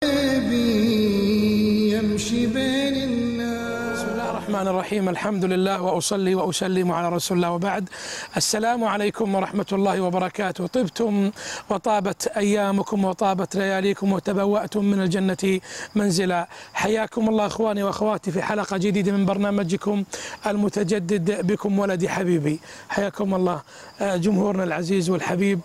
يمشي بين الناس. بسم الله الرحمن الرحيم. الحمد لله وأصلي وأسلم على رسول الله، وبعد. السلام عليكم ورحمة الله وبركاته. طبتم وطابت أيامكم وطابت لياليكم وتبوأتم من الجنة منزلا. حياكم الله أخواني وأخواتي في حلقة جديدة من برنامجكم المتجدد بكم ولدي حبيبي. حياكم الله جمهورنا العزيز والحبيب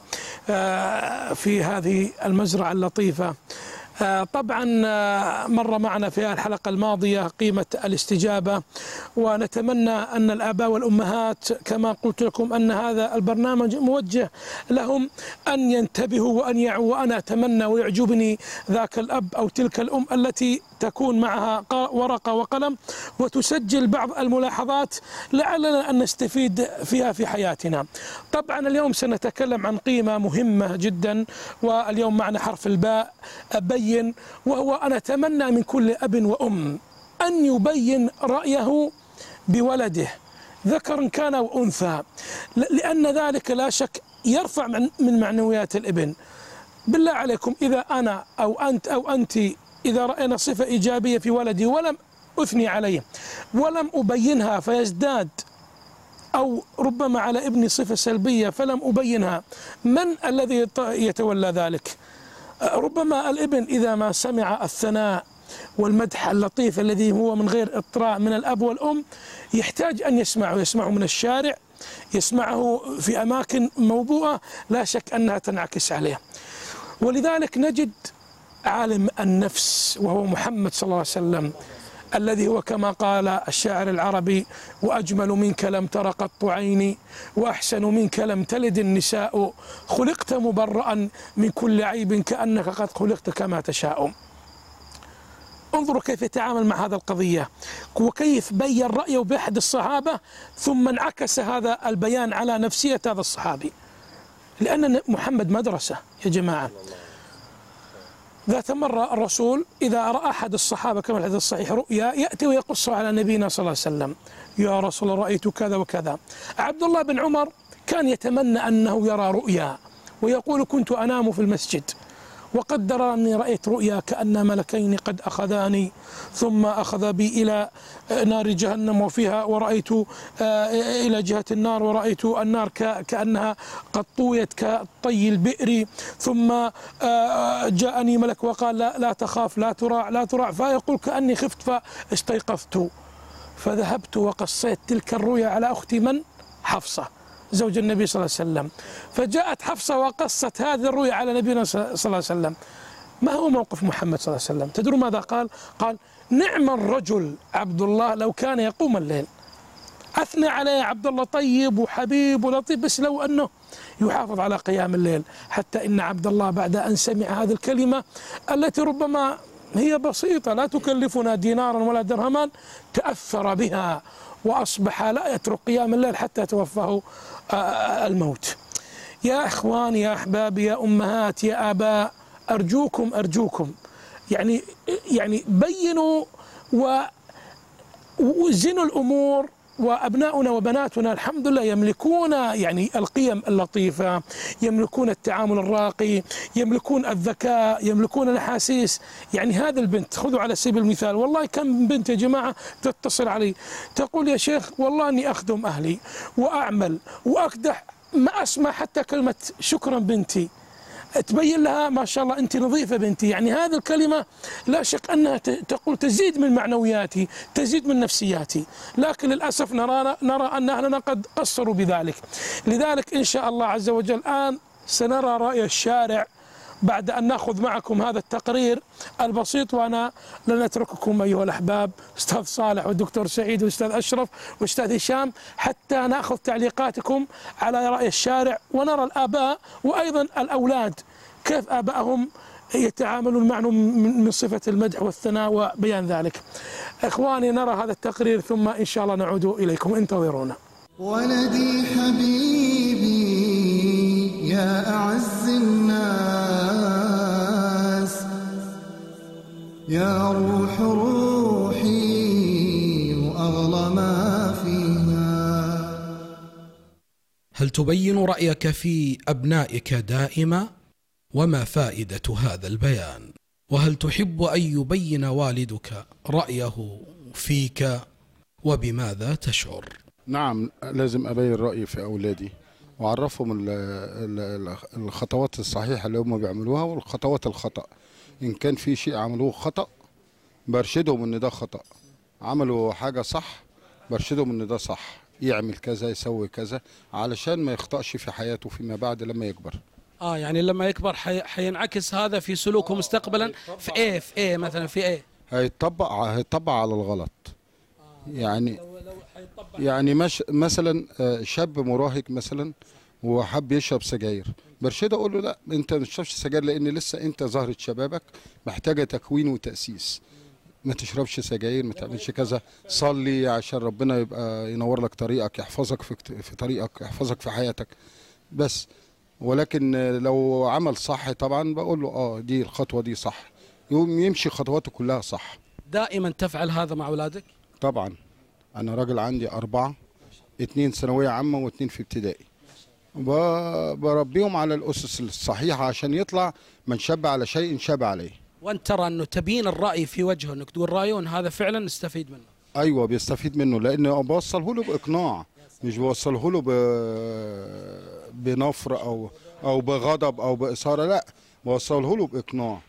في هذه المزرعة اللطيفة. طبعا مر معنا في الحلقة الماضية قيمة الاستجابة، ونتمنى أن الآباء والأمهات كما قلت لكم أن هذا البرنامج موجه لهم أن ينتبهوا وأن يعوا. وأنا أتمنى ويعجبني ذاك الأب أو تلك الأم التي تكون معها ورقة وقلم وتسجل بعض الملاحظات لعلنا أن نستفيد فيها في حياتنا. طبعا اليوم سنتكلم عن قيمة مهمة جدا، واليوم معنا حرف الباء، بين. وهو أنا أتمنى من كل أب وأم أن يبين رأيه بولده ذكر كان وأنثى، لأن ذلك لا شك يرفع من معنويات الابن. بالله عليكم، إذا أنا أو أنت أو أنت إذا رأينا صفة إيجابية في ولدي ولم أثني عليه ولم أبينها فيزداد، أو ربما على ابني صفة سلبية فلم أبينها، من الذي يتولى ذلك؟ ربما الابن إذا ما سمع الثناء والمدح اللطيف الذي هو من غير إطراء من الأب والأم يحتاج أن يسمعه من الشارع، يسمعه في أماكن موبوءة لا شك أنها تنعكس عليه. ولذلك نجد عالم النفس وهو محمد صلى الله عليه وسلم، الذي هو كما قال الشاعر العربي: وأجمل منك لم تر قط عيني وأحسن منك لم تلد النساء، خلقت مبرأ من كل عيب كأنك قد خلقت كما تشاء. انظروا كيف يتعامل مع هذا القضية وكيف بين رأيه بأحد الصحابة، ثم انعكس هذا البيان على نفسية هذا الصحابي، لأن محمد مدرسة يا جماعة. ذات مرة الرسول إذا رأى أحد الصحابة كما الحديث الصحيح رؤيا يأتي ويقص على نبينا صلى الله عليه وسلم: يا رسول الله رأيت كذا وكذا. عبد الله بن عمر كان يتمنى أنه يرى رؤيا ويقول: كنت أنام في المسجد وقدر أني رأيت رؤيا كأن ملكين قد أخذاني ثم أخذ بي إلى نار جهنم وفيها، ورأيت إلى جهة النار ورأيت النار كأنها قد طويت كطي البئر، ثم جاءني ملك وقال: لا تخاف لا تراع لا تراع، فيقول: كأني خفت فاستيقظت، فذهبت وقصيت تلك الرؤيا على أختي من؟ حفصة زوج النبي صلى الله عليه وسلم. فجاءت حفصة وقصت هذه الرؤيا على نبينا صلى الله عليه وسلم. ما هو موقف محمد صلى الله عليه وسلم؟ تدرون ماذا قال؟ قال: نعم الرجل عبد الله لو كان يقوم الليل. أثنى عليه عبد الله طيب وحبيب ولطيف، بس لو أنه يحافظ على قيام الليل. حتى إن عبد الله بعد أن سمع هذه الكلمة التي ربما هي بسيطة لا تكلفنا دينارا ولا درهما تأثر بها، وأصبح لا يترك قيام الليل حتى توفاه الموت. يا إخوان يا أحباب يا أمهات يا آباء، أرجوكم يعني بينوا وزنوا الأمور. وأبناؤنا وبناتنا الحمد لله يملكون يعني القيم اللطيفة، يملكون التعامل الراقي، يملكون الذكاء، يملكون الأحاسيس. يعني هذا البنت، خذوا على سبيل المثال، والله كم بنت يا جماعة تتصل علي تقول: يا شيخ والله أني أخدم أهلي وأعمل وأكدح، ما أسمع حتى كلمة شكرا بنتي. تبين لها ما شاء الله أنت نظيفة بنتي. يعني هذه الكلمة لا شك أنها تقول تزيد من معنوياتي، تزيد من نفسياتي، لكن للأسف نرى أن أهلنا قد قصروا بذلك. لذلك إن شاء الله عز وجل الآن سنرى رأي الشارع بعد أن نأخذ معكم هذا التقرير البسيط. وأنا لن أترككم أيها الأحباب، أستاذ صالح والدكتور سعيد والأستاذ أشرف والأستاذ هشام، حتى نأخذ تعليقاتكم على رأي الشارع، ونرى الآباء وأيضا الأولاد كيف آبائهم يتعاملون معهم من صفة المدح والثناء وبيان ذلك. إخواني نرى هذا التقرير ثم إن شاء الله نعود إليكم، انتظرونا. ولدي حبيبي يا أعز الناس، يا روح روحي وأغلى ما فيها. هل تبين رأيك في أبنائك دائما؟ وما فائدة هذا البيان؟ وهل تحب أن يبين والدك رأيه فيك وبماذا تشعر؟ نعم، لازم أبين رأيي في أولادي وأعرفهم الخطوات الصحيحة اللي هم بيعملوها والخطوات الخطأ. إن كان في شيء عملوه خطأ برشدهم إن ده خطأ، عملوا حاجة صح برشدهم إن ده صح، يعمل كذا يسوي كذا علشان ما يخطأش في حياته فيما بعد لما يكبر. يعني لما يكبر حينعكس هذا في سلوكه مستقبلا في ايه مثلا في ايه؟ هيطبق على الغلط. يعني مثلا شاب مراهق مثلا وحب يشرب سجاير، برشده اقول له لا انت ما تشربش سجاير لان لسه انت زهرة شبابك محتاجه تكوين وتاسيس. ما تشربش سجاير، ما تعملش كذا، صلي عشان ربنا يبقى ينور لك طريقك، يحفظك في طريقك، يحفظك في حياتك بس. ولكن لو عمل صح طبعا بقول له دي الخطوه دي صح، يقوم يمشي خطواته كلها صح. دائما تفعل هذا مع اولادك؟ طبعا انا راجل عندي 4، 2 ثانويه عامه و2 في ابتدائي، بربيهم على الاسس الصحيحه عشان يطلع من شاب على شيء شاب عليه. وانت ترى انه تبين الراي في وجهه، انك تقول رايه وان هذا فعلا نستفيد منه؟ ايوه بيستفيد منه، لان بوصله له باقناع، مش بوصله له بنفر او بغضب او باثاره، لا بوصله له باقناع.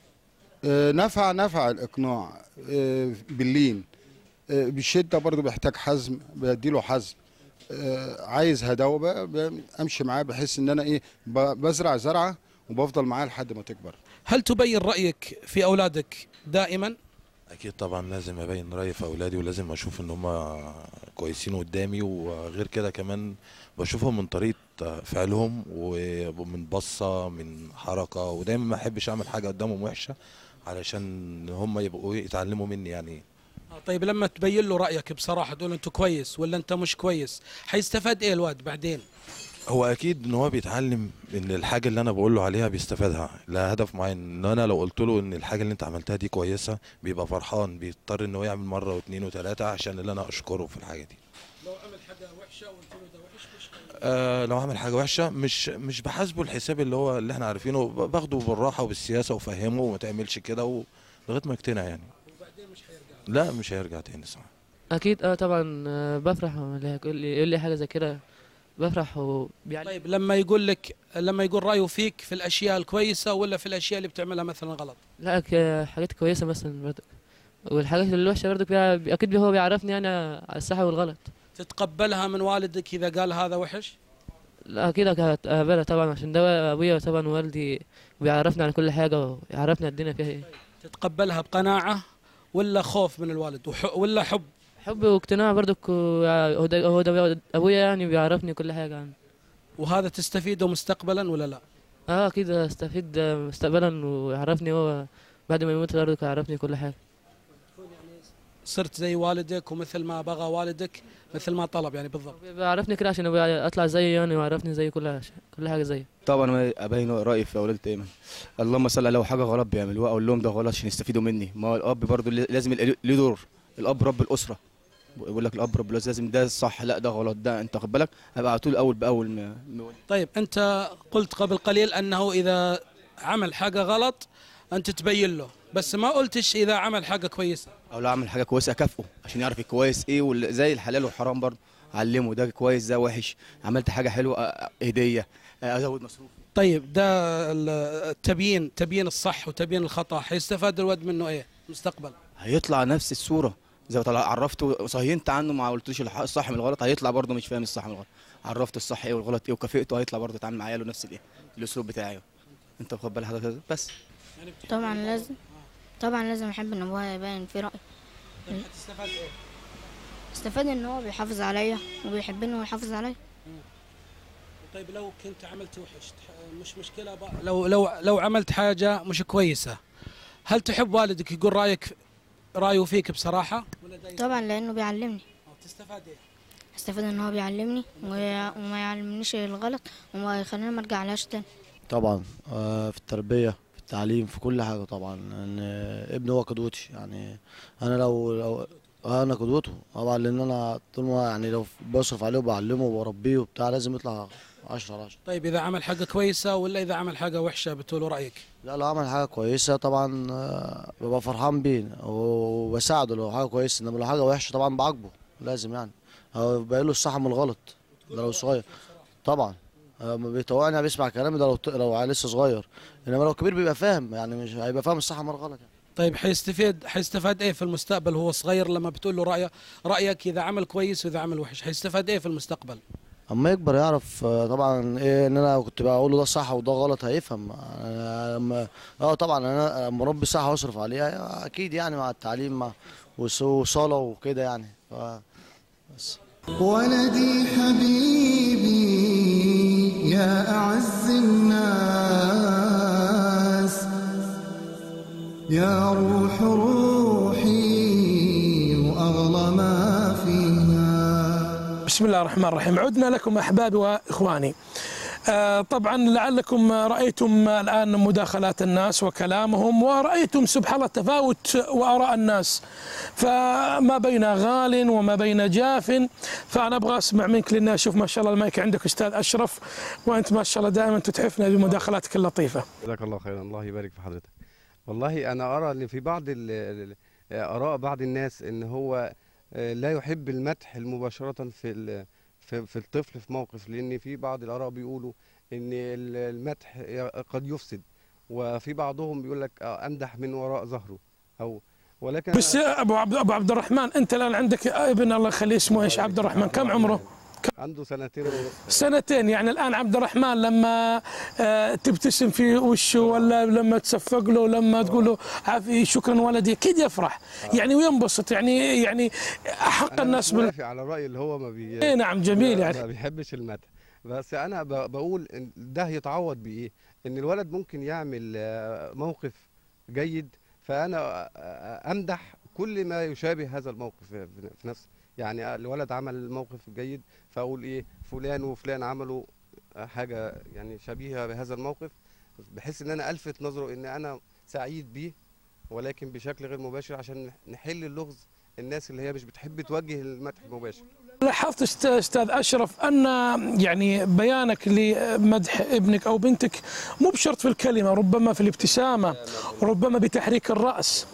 نفع الاقناع باللين. بالشده برضه بيحتاج حزم، بديله حزم. عايز هداوه امشي معاه بحيث ان انا بزرع زرعه وبفضل معاه لحد ما تكبر. هل تبين رايك في اولادك دائما؟ اكيد طبعا لازم ابين رايي في اولادي، ولازم اشوف ان هم كويسين قدامي، وغير كده كمان بشوفهم من طريقه فعلهم ومن بصه من حركه، ودايما ما احبش اعمل حاجه قدامهم وحشه علشان هم يبقوا يتعلموا مني يعني. طيب لما تبين له رايك بصراحه، تقول انت كويس ولا انت مش كويس، حيستفاد ايه الواد بعدين؟ هو اكيد ان هو بيتعلم ان الحاجه اللي انا بقول له عليها بيستفادها لهدف معين. ان انا لو قلت له ان الحاجه اللي انت عملتها دي كويسه بيبقى فرحان، بيضطر ان هو يعمل مره واثنين وثلاثه عشان اللي انا اشكره في الحاجه دي. لو عمل حاجه وحشه وقلت له ده وحش مش لو عمل حاجه وحشه مش بحاسبه الحساب اللي احنا عارفينه، باخده بالراحه وبالسياسه وفهمه وما تعملش كده لغايه ما يقتنع يعني. وبعدين مش هيرجع؟ لا مش هيرجع تاني صح. اكيد طبعا بفرح لما يقول لي حاجه زي كده، بفرح طيب لما يقول رايه فيك في الاشياء الكويسه ولا في الاشياء اللي بتعملها مثلا غلط؟ لا حاجات كويسه مثلا برضك، والحاجات الوحشه برضك اكيد هو بيعرفني يعني على الصح والغلط. تتقبلها من والدك اذا قال هذا وحش؟ لا اكيد هتقبلها طبعا، عشان ده ابويا طبعا ووالدي بيعرفني عن كل حاجه ويعرفني الدنيا فيها ايه. تتقبلها بقناعه ولا خوف من الوالد ولا حب؟ حب واقتناع برضك، هو ده ابويا يعني بيعرفني كل حاجه عنه. وهذا تستفيده مستقبلا ولا لا؟ اكيد استفيد مستقبلا، ويعرفني هو بعد ما يموت برضك يعرفني كل حاجه. صرت زي والدك ومثل ما بغى والدك مثل ما طلب يعني بالضبط. بيعرفني كده عشان اطلع زيه يعني، ويعرفني زي كل حاجه زيه. طبعا ابين رايي في اولادي دايما. اللهم صل على، لو حاجه غلط بيعملوها اقول لهم ده غلط عشان يستفيدوا مني. ما هو الاب برضه لازم ليه دور، الاب رب الاسره، بيقول لك الاب رب الاسره، لازم ده صح لا ده غلط، ده انت خد بالك، هبقى على طول اول باول. طيب انت قلت قبل قليل انه اذا عمل حاجه غلط انت تبين له، بس ما قلتش اذا عمل حاجه كويسه. او لو عمل حاجه كويسه اكافئه عشان يعرف الكويس ايه، زي الحلال والحرام برضه علمه ده كويس ده وحش، عملت حاجه حلوه هديه، ازود مصروف. طيب ده تبيين الصح وتبيين الخطا، حيستفاد الولد منه ايه مستقبل؟ هيطلع نفس الصوره زي ما عرفته صهينت عنه، ما قلتلوش الصح من الغلط، هيطلع برضه مش فاهم الصح من الغلط. عرفته الصح ايه والغلط ايه وكافئته، هيطلع برضه يتعامل معايا له نفس الاسلوب بتاعي. انت واخد بال حضرتك بس. طبعا لازم احب ان هو يبين في رايه. هتستفاد ايه؟ استفاد ان هو بيحافظ عليا وبيحبني ويحافظ عليا. طيب لو كنت عملت وحش مش مشكله بقى، لو عملت حاجه مش كويسه، هل تحب والدك يقول رايه فيك بصراحه ولا طبعا لانه بيعلمني. تستفاد ايه؟ استفاد ان هو بيعلمني وما يعلمنيش الغلط وما يخليني ما ارجعلهاش تاني. طبعا في التربيه في التعليم في كل حاجه طبعا، لان ابني هو قدوتي يعني. انا لو انا قدوته طبعا، لان انا طول ما يعني لو بصرف عليه وبعلمه وبربيه وبتاع لازم يطلع 10/10. طيب إذا عمل حاجة كويسة ولا إذا عمل حاجة وحشة بتقولوا رأيك؟ لا لو عمل حاجة كويسة طبعا ببقى فرحان بيه وبساعده لو حاجة كويسة، إنما لو حاجة وحشة طبعا بعاقبه لازم يعني. هو بيقول له الصح من الغلط ده لو صغير طبعا. بيطوعني بيسمع كلامي ده لو لسه صغير، إنما لو كبير بيبقى فاهم يعني، مش هيبقى فاهم الصح من الغلط يعني. طيب حيستفاد ايه في المستقبل وهو صغير لما بتقول له رأيك إذا عمل كويس وإذا عمل وحش، حيستفاد ايه في المستقبل؟ اما يكبر يعرف طبعا ايه ان انا كنت بقول له ده صح وده غلط، هيفهم. طبعا انا مربي صح واصرف عليه اكيد يعني، مع التعليم مع وصاله وكده يعني بس. ولدي حبيبي يا أعز الناس، يا روح روحي وأغلى ما فيها. بسم الله الرحمن الرحيم. عدنا لكم أحبابي وإخواني. طبعا لعلكم رأيتم الآن مداخلات الناس وكلامهم، ورأيتم سبحان الله تفاوت وآراء الناس، فما بين غال وما بين جاف. فأنا أبغى أسمع منك، لأن أشوف ما شاء الله المايك عندك أستاذ أشرف، وأنت ما شاء الله دائما تتحفنا بمداخلاتك اللطيفة. جزاك الله خيرا، الله يبارك في حضرتك. والله أنا أرى أن في بعض آراء بعض الناس أن هو لا يحب المدح مباشرة في الطفل في موقف، لأن في بعض الآراء بيقولوا إن المدح قد يفسد، وفي بعضهم بيقول لك أمدح من وراء ظهره ولكن بس أبو عبد الرحمن، أنت الآن عندك ابن الله يخليه اسمه إيش؟ عبد الرحمن كم عمره؟ عنده 2 ونص. 2 يعني الآن عبد الرحمن لما تبتسم في وشه، ولا لما تصفق له، لما تقول له عافية شكرا ولدي، أكيد يفرح يعني وينبسط يعني أحق الناس موافق على الرأي اللي هو ما نعم جميل يعني ما بيحبش المدح. بس أنا بقول إن ده يتعوض بإيه؟ إن الولد ممكن يعمل موقف جيد، فأنا أمدح كل ما يشابه هذا الموقف في نفسه. يعني الولد عمل موقف جيد فأقول إيه فلان وفلان عملوا حاجة يعني شبيهة بهذا الموقف، بحيث إن أنا ألفت نظره إن أنا سعيد بيه، ولكن بشكل غير مباشر عشان نحل اللغز الناس اللي هي مش بتحب توجه المدح المباشر. لاحظت أستاذ أشرف أن يعني بيانك لمدح ابنك أو بنتك مو بشرط في الكلمة، ربما في الابتسامة، ربما بتحريك الرأس.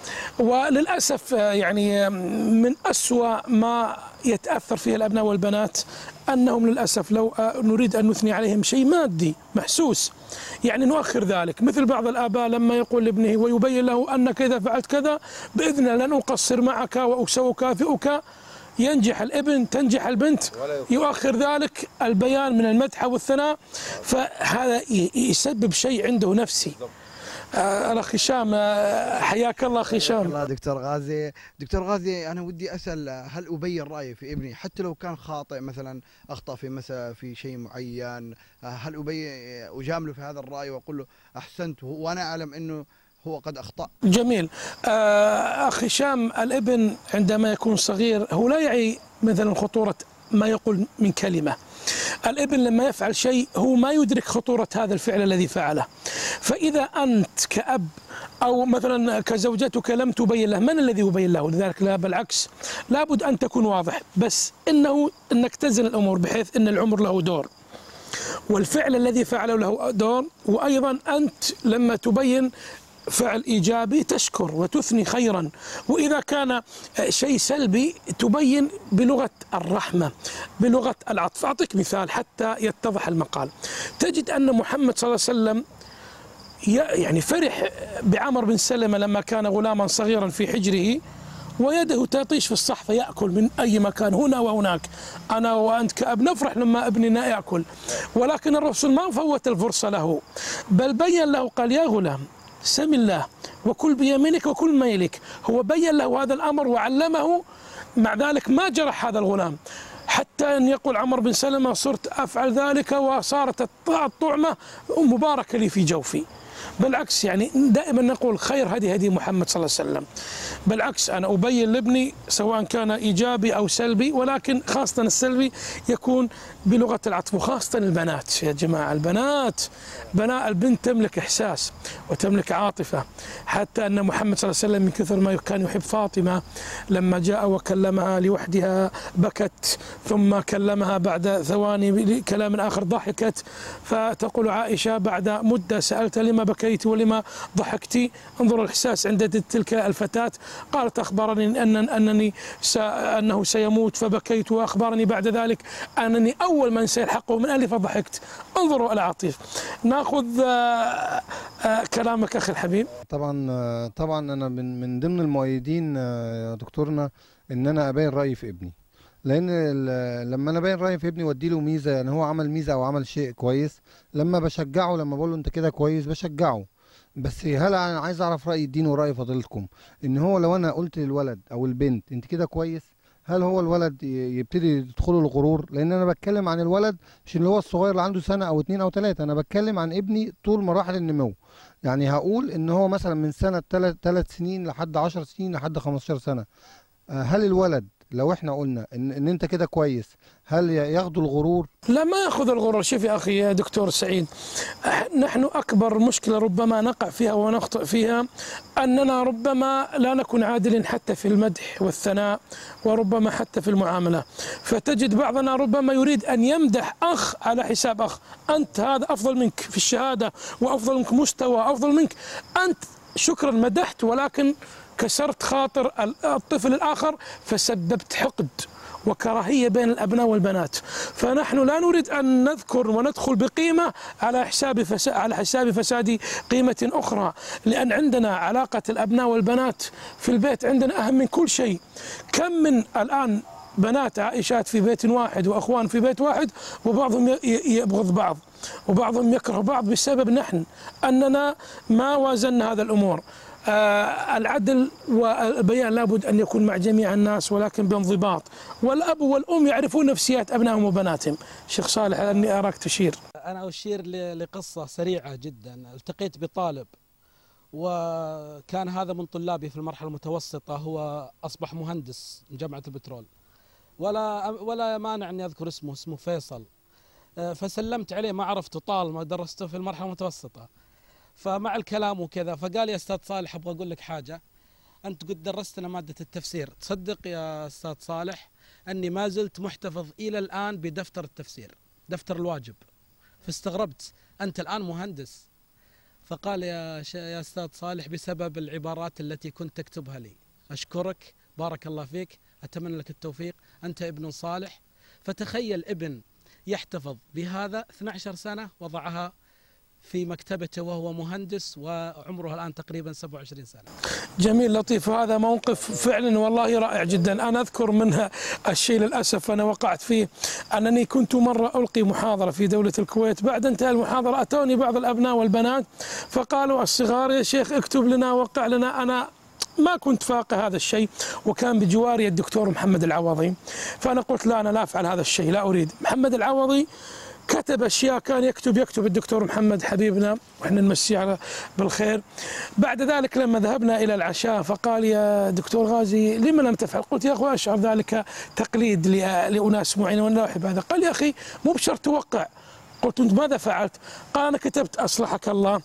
وللأسف يعني من أسوأ ما يتأثر فيه الأبناء والبنات أنهم للأسف لو نريد أن نثني عليهم شيء مادي محسوس يعني نؤخر ذلك، مثل بعض الآباء لما يقول لابنه ويبين له أنك إذا فعلت كذا بإذن لن أقصر معك وسأكافئك، ينجح الابن تنجح البنت، يؤخر ذلك البيان من المدح والثناء، فهذا يسبب شيء عنده نفسي. الأخ هشام حياك الله. أخي هشام. الله دكتور غازي أنا ودي أسأل، هل أبين رأيي في ابني حتى لو كان خاطئ، مثلا أخطأ في شيء معين، هل أجامله في هذا الرأي وأقول له أحسنت وأنا أعلم أنه هو قد أخطأ؟ جميل. أخي هشام، الابن عندما يكون صغير هو لا يعي مثلا خطورة ما يقول من كلمة. الابن لما يفعل شيء هو ما يدرك خطورة هذا الفعل الذي فعله، فإذا أنت كأب أو مثلا كزوجتك لم تبين له، من الذي يبين له؟ لذلك لا بالعكس لابد أن تكون واضح، بس إنك تزن الأمور بحيث أن العمر له دور والفعل الذي فعله له دور، وأيضا أنت لما تبين فعل إيجابي تشكر وتثني خيرا، وإذا كان شيء سلبي تبين بلغة الرحمة بلغة العطف. أعطيك مثال حتى يتضح المقال. تجد أن محمد صلى الله عليه وسلم يعني فرح بعمر بن سلمة لما كان غلاما صغيرا في حجره ويده تطيش في الصحفة يأكل من أي مكان هنا وهناك، أنا وأنت كأب نفرح لما ابننا يأكل، ولكن الرسول ما فوت الفرصة له، بل بين له قال يا غلام سم الله وكل بيمينك وكل ميلك. هو بين له هذا الأمر وعلمه، مع ذلك ما جرح هذا الغلام، حتى أن يقول عمر بن سلمة صرت أفعل ذلك وصارت الطعمة مباركة لي في جوفي. بالعكس يعني دائما نقول خير هدي محمد صلى الله عليه وسلم. بالعكس أنا أبين لابني سواء كان إيجابي أو سلبي، ولكن خاصة السلبي يكون بلغة العطف، وخاصة البنات يا جماعة. البنت تملك إحساس وتملك عاطفة، حتى أن محمد صلى الله عليه وسلم من كثر ما كان يحب فاطمة لما جاء وكلمها لوحدها بكت، ثم كلمها بعد ثواني بكلام آخر ضحكت. فتقول عائشة بعد مدة سألت لما بكيت ولما ضحكتي؟ انظر الإحساس عند تلك الفتاة. قالت أخبرني أنه سيموت فبكيت، وأخبرني بعد ذلك أنني أول من سيلحقه من أهلي فضحكت. انظروا العاطفة. ناخذ كلامك أخي الحبيب. طبعا أنا من ضمن المؤيدين يا دكتورنا إن أنا أبين رأيي في ابني، لأن لما أنا أبين رأيي في ابني وأدي له ميزة، يعني هو عمل ميزة أو عمل شيء كويس، لما بشجعه، لما بقول له أنت كده كويس بشجعه. بس هل انا عايز اعرف راي الدين وراي فضيلتكم، ان هو لو انا قلت للولد او البنت انت كده كويس، هل هو الولد يبتدي يدخله الغرور؟ لان انا بتكلم عن الولد مش اللي هو الصغير اللي عنده سنه او 2 أو 3، انا بتكلم عن ابني طول مراحل النمو. يعني هقول ان هو مثلا من سنه 3 سنين لحد 10 سنين لحد 15 سنه، هل الولد لو احنا قلنا ان انت كده كويس هل ياخدوا الغرور؟ لا، ما ياخذ الغرور. شوف يا اخي يا دكتور سعيد، نحن اكبر مشكله ربما نقع فيها ونخطئ فيها اننا ربما لا نكون عادلين حتى في المدح والثناء، وربما حتى في المعامله. فتجد بعضنا ربما يريد ان يمدح اخ على حساب اخ. انت هذا افضل منك في الشهاده، وافضل منك مستوى، افضل منك انت، شكرا مدحت، ولكن كسرت خاطر الطفل الآخر، فسببت حقد وكراهية بين الأبناء والبنات. فنحن لا نريد أن نذكر وندخل بقيمة على حساب فساد قيمة أخرى، لأن عندنا علاقة الأبناء والبنات في البيت عندنا أهم من كل شيء. كم من الآن بنات عائشات في بيت واحد وأخوان في بيت واحد، وبعضهم يبغض بعض وبعضهم يكره بعض بسبب نحن أننا ما وازنا هذا الأمور. العدل والبيان لابد أن يكون مع جميع الناس، ولكن بانضباط. والأب والأم يعرفون نفسيات أبنائهم وبناتهم. شيخ صالح أني أراك تشير. أنا أشير لقصة سريعة جدا. التقيت بطالب، وكان هذا من طلابي في المرحلة المتوسطة، هو أصبح مهندس من جامعة البترول، ولا مانع أني أذكر اسمه فيصل. فسلمت عليه، ما عرفته طالما درسته في المرحلة المتوسطة، فمع الكلام وكذا فقال يا أستاذ صالح أبغى أقول لك حاجة، أنت قد درستنا مادة التفسير، تصدق يا أستاذ صالح أني ما زلت محتفظ إلى الآن بدفتر التفسير، دفتر الواجب. فاستغربت، أنت الآن مهندس؟ فقال يا أستاذ صالح بسبب العبارات التي كنت تكتبها لي. أشكرك، بارك الله فيك، أتمنى لك التوفيق، أنت ابن صالح. فتخيل ابن يحتفظ بهذا 12 سنة وضعها في مكتبته وهو مهندس وعمره الآن تقريبا 27 سنة. جميل، لطيف. هذا موقف فعلا والله رائع جدا. أنا أذكر منها الشيء للأسف أنا وقعت فيه، أنني كنت مرة ألقي محاضرة في دولة الكويت. بعد انتهاء المحاضرة أتوني بعض الأبناء والبنات فقالوا الصغار يا شيخ اكتب لنا وقع لنا. أنا ما كنت فاقه هذا الشيء، وكان بجواري الدكتور محمد العوضي، فأنا قلت لا، أنا لا أفعل هذا الشيء، لا أريد. محمد العوضي كتب أشياء، كان يكتب الدكتور محمد حبيبنا وإحنا نمسيه على بالخير. بعد ذلك لما ذهبنا إلى العشاء فقال يا دكتور غازي لما لم تفعل؟ قلت يا أخوة أشعر ذلك تقليد لأناس معينين وأنا لا أحب هذا. قال يا أخي مو بشرط توقع. قلت أنت ماذا فعلت؟ قال أنا كتبت أصلحك الله،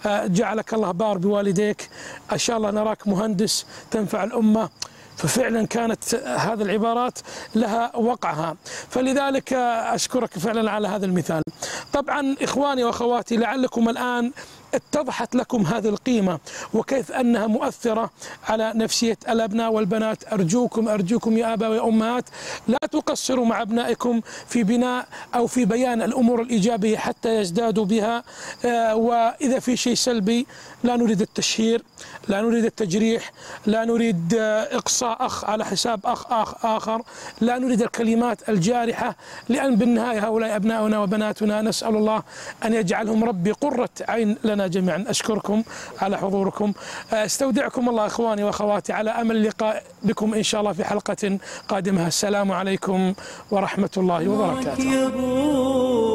جعلك الله بار بوالديك، إن شاء الله نراك مهندس تنفع الأمة. ففعلا كانت هذه العبارات لها وقعها. فلذلك أشكرك فعلا على هذا المثال. طبعا إخواني وأخواتي لعلكم الآن اتضحت لكم هذه القيمة وكيف أنها مؤثرة على نفسية الأبناء والبنات. أرجوكم يا آباء ويا أمهات لا تقصروا مع أبنائكم في بناء أو في بيان الأمور الإيجابية حتى يزدادوا بها. وإذا في شيء سلبي لا نريد التشهير، لا نريد التجريح، لا نريد إقصاء أخ على حساب أخ آخر، لا نريد الكلمات الجارحة، لأن بالنهاية هؤلاء أبناؤنا وبناتنا نسأل الله أن يجعلهم ربي قرة عين لنا جميعا. أشكركم على حضوركم، استودعكم الله إخواني وأخواتي، على أمل اللقاء بكم إن شاء الله في حلقة قادمة. السلام عليكم ورحمة الله وبركاته.